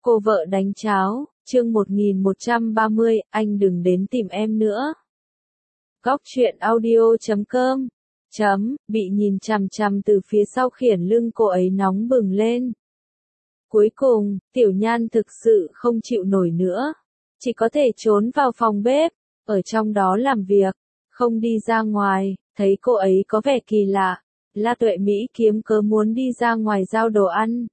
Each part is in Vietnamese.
Cô vợ đánh cháo, chương 1130, anh đừng đến tìm em nữa. Góc truyện audio.com bị nhìn chằm chằm từ phía sau khiển lưng cô ấy nóng bừng lên. Cuối cùng, Tiểu Nhan thực sự không chịu nổi nữa. Chỉ có thể trốn vào phòng bếp, ở trong đó làm việc, không đi ra ngoài. Thấy cô ấy có vẻ kỳ lạ, La Tuệ Mỹ kiếm cớ muốn đi ra ngoài giao đồ ăn.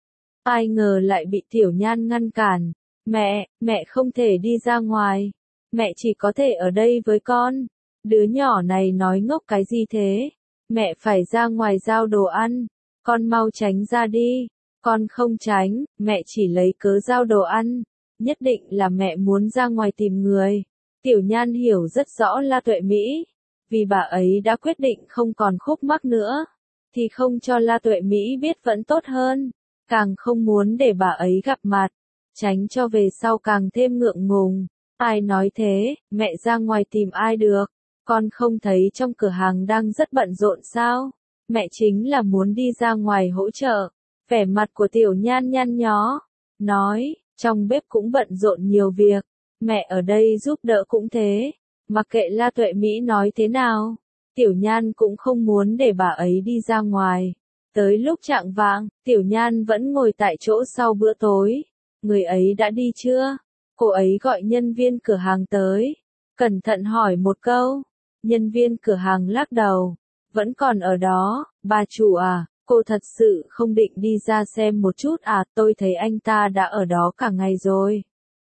Ai ngờ lại bị Tiểu Nhan ngăn cản. Mẹ không thể đi ra ngoài. Mẹ chỉ có thể ở đây với con. Đứa nhỏ này nói ngốc cái gì thế? Mẹ phải ra ngoài giao đồ ăn. Con mau tránh ra đi. Con không tránh, mẹ chỉ lấy cớ giao đồ ăn. Nhất định là mẹ muốn ra ngoài tìm người. Tiểu Nhan hiểu rất rõ La Tuệ Mỹ. Vì bà ấy đã quyết định không còn khúc mắc nữa. Thì không cho La Tuệ Mỹ biết vẫn tốt hơn. Càng không muốn để bà ấy gặp mặt, tránh cho về sau càng thêm ngượng ngùng. Ai nói thế, mẹ ra ngoài tìm ai được, con không thấy trong cửa hàng đang rất bận rộn sao? Mẹ chính là muốn đi ra ngoài hỗ trợ. Vẻ mặt của Tiểu Nhan nhăn nhó, nói, trong bếp cũng bận rộn nhiều việc, mẹ ở đây giúp đỡ cũng thế. Mặc kệ La Tuệ Mỹ nói thế nào, Tiểu Nhan cũng không muốn để bà ấy đi ra ngoài. Tới lúc chạng vạng, Tiểu Nhan vẫn ngồi tại chỗ sau bữa tối. Người ấy đã đi chưa? Cô ấy gọi nhân viên cửa hàng tới. Cẩn thận hỏi một câu. Nhân viên cửa hàng lắc đầu. Vẫn còn ở đó, bà chủ à, cô thật sự không định đi ra xem một chút à? Tôi thấy anh ta đã ở đó cả ngày rồi.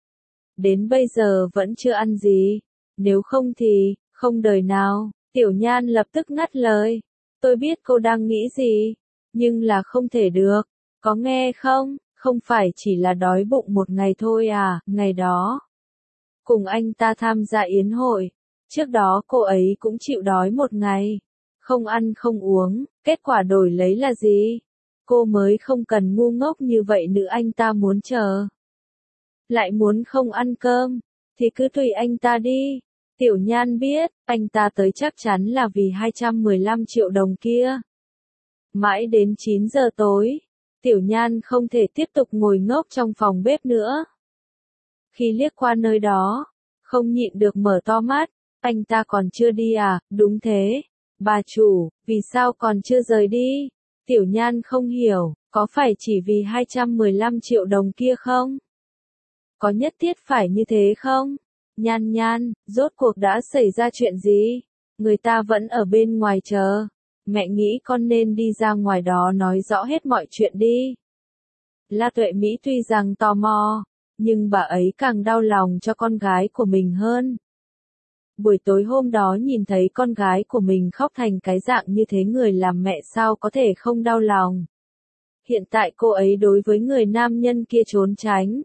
Đến bây giờ vẫn chưa ăn gì. Nếu không thì, không đời nào. Tiểu Nhan lập tức ngắt lời. Tôi biết cô đang nghĩ gì. Nhưng là không thể được, có nghe không, không phải chỉ là đói bụng một ngày thôi à, ngày đó. Cùng anh ta tham gia yến hội, trước đó cô ấy cũng chịu đói một ngày, không ăn không uống, kết quả đổi lấy là gì? Cô mới không cần ngu ngốc như vậy nữa, anh ta muốn chờ. Lại muốn không ăn cơm, thì cứ tùy anh ta đi. Tiểu Nhan biết, anh ta tới chắc chắn là vì 215 triệu đồng kia. Mãi đến 9 giờ tối, Tiểu Nhan không thể tiếp tục ngồi ngốc trong phòng bếp nữa. Khi liếc qua nơi đó, không nhịn được mở to mắt, anh ta còn chưa đi à? Đúng thế. Bà chủ, vì sao còn chưa rời đi? Tiểu Nhan không hiểu, có phải chỉ vì 215 triệu đồng kia không? Có nhất thiết phải như thế không? Nhan, rốt cuộc đã xảy ra chuyện gì? Người ta vẫn ở bên ngoài chờ. Mẹ nghĩ con nên đi ra ngoài đó nói rõ hết mọi chuyện đi. La Tuệ Mỹ tuy rằng tò mò, nhưng bà ấy càng đau lòng cho con gái của mình hơn. Buổi tối hôm đó nhìn thấy con gái của mình khóc thành cái dạng như thế, người làm mẹ sao có thể không đau lòng. Hiện tại cô ấy đối với người nam nhân kia trốn tránh.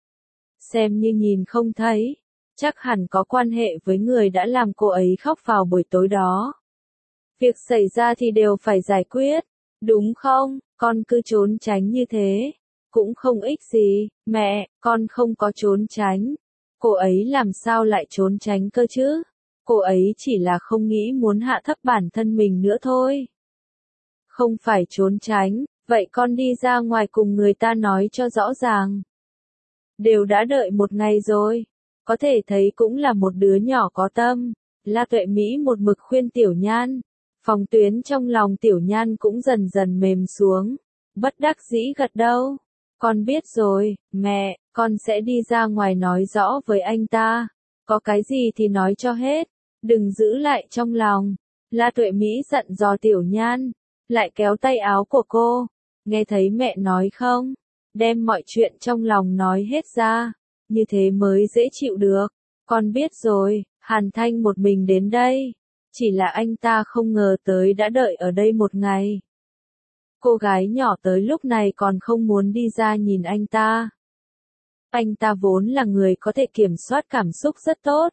Xem như nhìn không thấy, chắc hẳn có quan hệ với người đã làm cô ấy khóc vào buổi tối đó. Việc xảy ra thì đều phải giải quyết, đúng không? Con cứ trốn tránh như thế, cũng không ích gì. Mẹ, con không có trốn tránh. Cô ấy làm sao lại trốn tránh cơ chứ? Cô ấy chỉ là không nghĩ muốn hạ thấp bản thân mình nữa thôi. Không phải trốn tránh, vậy con đi ra ngoài cùng người ta nói cho rõ ràng. Đều đã đợi một ngày rồi, có thể thấy cũng là một đứa nhỏ có tâm. La Tuệ Mỹ một mực khuyên Tiểu Nhan. Phòng tuyến trong lòng Tiểu Nhan cũng dần dần mềm xuống. Bất đắc dĩ gật đầu. Con biết rồi, mẹ, con sẽ đi ra ngoài nói rõ với anh ta. Có cái gì thì nói cho hết. Đừng giữ lại trong lòng. La Tuệ Mỹ dặn dò Tiểu Nhan. Lại kéo tay áo của cô. Nghe thấy mẹ nói không? Đem mọi chuyện trong lòng nói hết ra. Như thế mới dễ chịu được. Con biết rồi, Hàn Thanh một mình đến đây. Chỉ là anh ta không ngờ tới đã đợi ở đây một ngày. Cô gái nhỏ tới lúc này còn không muốn đi ra nhìn anh ta. Anh ta vốn là người có thể kiểm soát cảm xúc rất tốt.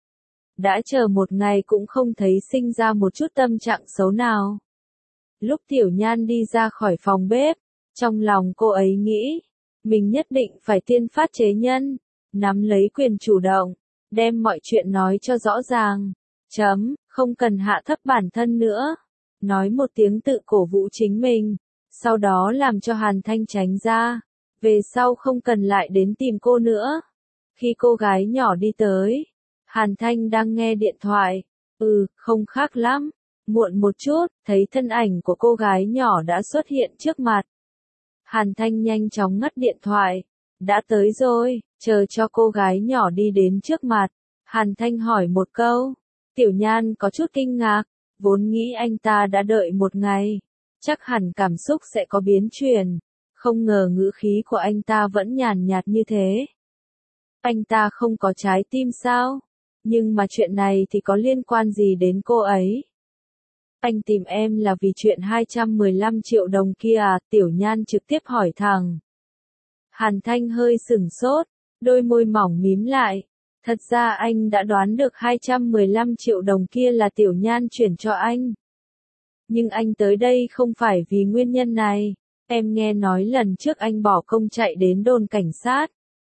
Đã chờ một ngày cũng không thấy sinh ra một chút tâm trạng xấu nào. Lúc Tiểu Nhan đi ra khỏi phòng bếp, trong lòng cô ấy nghĩ, mình nhất định phải tiên phát chế nhân, nắm lấy quyền chủ động, đem mọi chuyện nói cho rõ ràng. Không cần hạ thấp bản thân nữa. Nói một tiếng tự cổ vũ chính mình, sau đó làm cho Hàn Thanh tránh ra. về sau không cần lại đến tìm cô nữa. Khi cô gái nhỏ đi tới, Hàn Thanh đang nghe điện thoại. Không khác lắm. Muộn một chút, thấy thân ảnh của cô gái nhỏ đã xuất hiện trước mặt. Hàn Thanh nhanh chóng ngắt điện thoại. Đã tới rồi, chờ cho cô gái nhỏ đi đến trước mặt. Hàn Thanh hỏi một câu. Tiểu Nhan có chút kinh ngạc, vốn nghĩ anh ta đã đợi một ngày. Chắc hẳn cảm xúc sẽ có biến chuyển. Không ngờ ngữ khí của anh ta vẫn nhàn nhạt như thế. Anh ta không có trái tim sao? Nhưng mà chuyện này thì có liên quan gì đến cô ấy? Anh tìm em là vì chuyện 215 triệu đồng kia à? Tiểu Nhan trực tiếp hỏi thẳng. Hàn Thanh hơi sửng sốt, đôi môi mỏng mím lại. Thật ra anh đã đoán được 215 triệu đồng kia là Tiểu Nhan chuyển cho anh. Nhưng anh tới đây không phải vì nguyên nhân này. Em nghe nói lần trước anh bỏ công chạy đến đồn cảnh sát.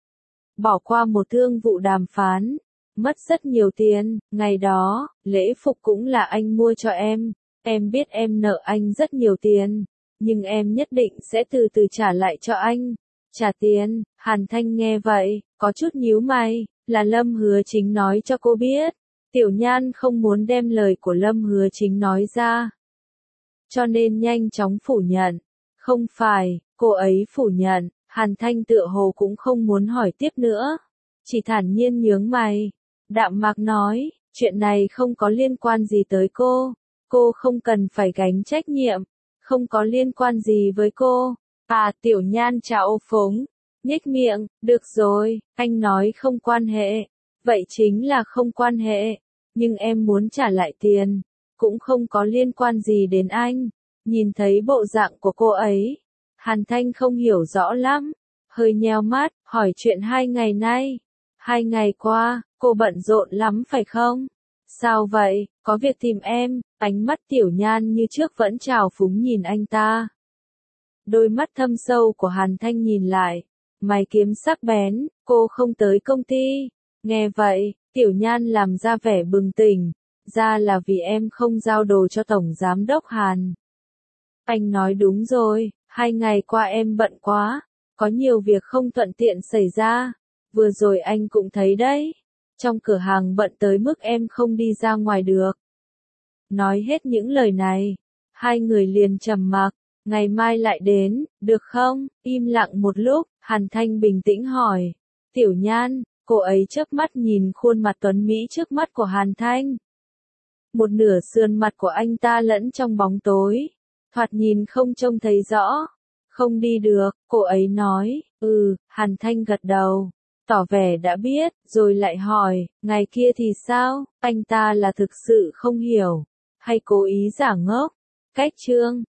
Bỏ qua một thương vụ đàm phán. Mất rất nhiều tiền, ngày đó, lễ phục cũng là anh mua cho em. Em biết em nợ anh rất nhiều tiền. Nhưng em nhất định sẽ từ từ trả lại cho anh. Trả tiền, Hàn Thanh nghe vậy, có chút nhíu mày, là Lâm Hứa Chính nói cho cô biết. Tiểu Nhan không muốn đem lời của Lâm Hứa Chính nói ra. Cho nên nhanh chóng phủ nhận. Không phải, cô ấy phủ nhận, Hàn Thanh tựa hồ cũng không muốn hỏi tiếp nữa. Chỉ thản nhiên nhướng mày. Đạm mạc nói, chuyện này không có liên quan gì tới cô. Cô không cần phải gánh trách nhiệm. Không có liên quan gì với cô. Tiểu Nhan trao phúng. Nhếch miệng, được rồi, anh nói không quan hệ. Vậy chính là không quan hệ. Nhưng em muốn trả lại tiền. Cũng không có liên quan gì đến anh. Nhìn thấy bộ dạng của cô ấy. Hàn Thanh không hiểu rõ lắm. Hơi nheo mắt, hỏi chuyện 2 ngày nay. 2 ngày qua, cô bận rộn lắm phải không? Sao vậy, có việc tìm em? Ánh mắt Tiểu Nhan như trước vẫn trào phúng nhìn anh ta. Đôi mắt thâm sâu của Hàn Thanh nhìn lại. Mày kiếm sắc bén, cô không tới công ty. Nghe vậy, Tiểu Nhan làm ra vẻ bừng tỉnh. Ra là vì em không giao đồ cho Tổng Giám đốc Hàn. Anh nói đúng rồi, 2 ngày qua em bận quá. Có nhiều việc không thuận tiện xảy ra. Vừa rồi anh cũng thấy đấy. Trong cửa hàng bận tới mức em không đi ra ngoài được. Nói hết những lời này. Hai người liền trầm mặc. Ngày mai lại đến, được không? Im lặng một lúc, Hàn Thanh bình tĩnh hỏi. Tiểu Nhan, cô ấy chớp mắt nhìn khuôn mặt tuấn Mỹ trước mắt của Hàn Thanh. Một nửa sườn mặt của anh ta lẫn trong bóng tối. Thoạt nhìn không trông thấy rõ. Không đi được, cô ấy nói. Hàn Thanh gật đầu. Tỏ vẻ đã biết, rồi lại hỏi, ngày kia thì sao? Anh ta là thực sự không hiểu. Hay cố ý giả ngốc? Cách chương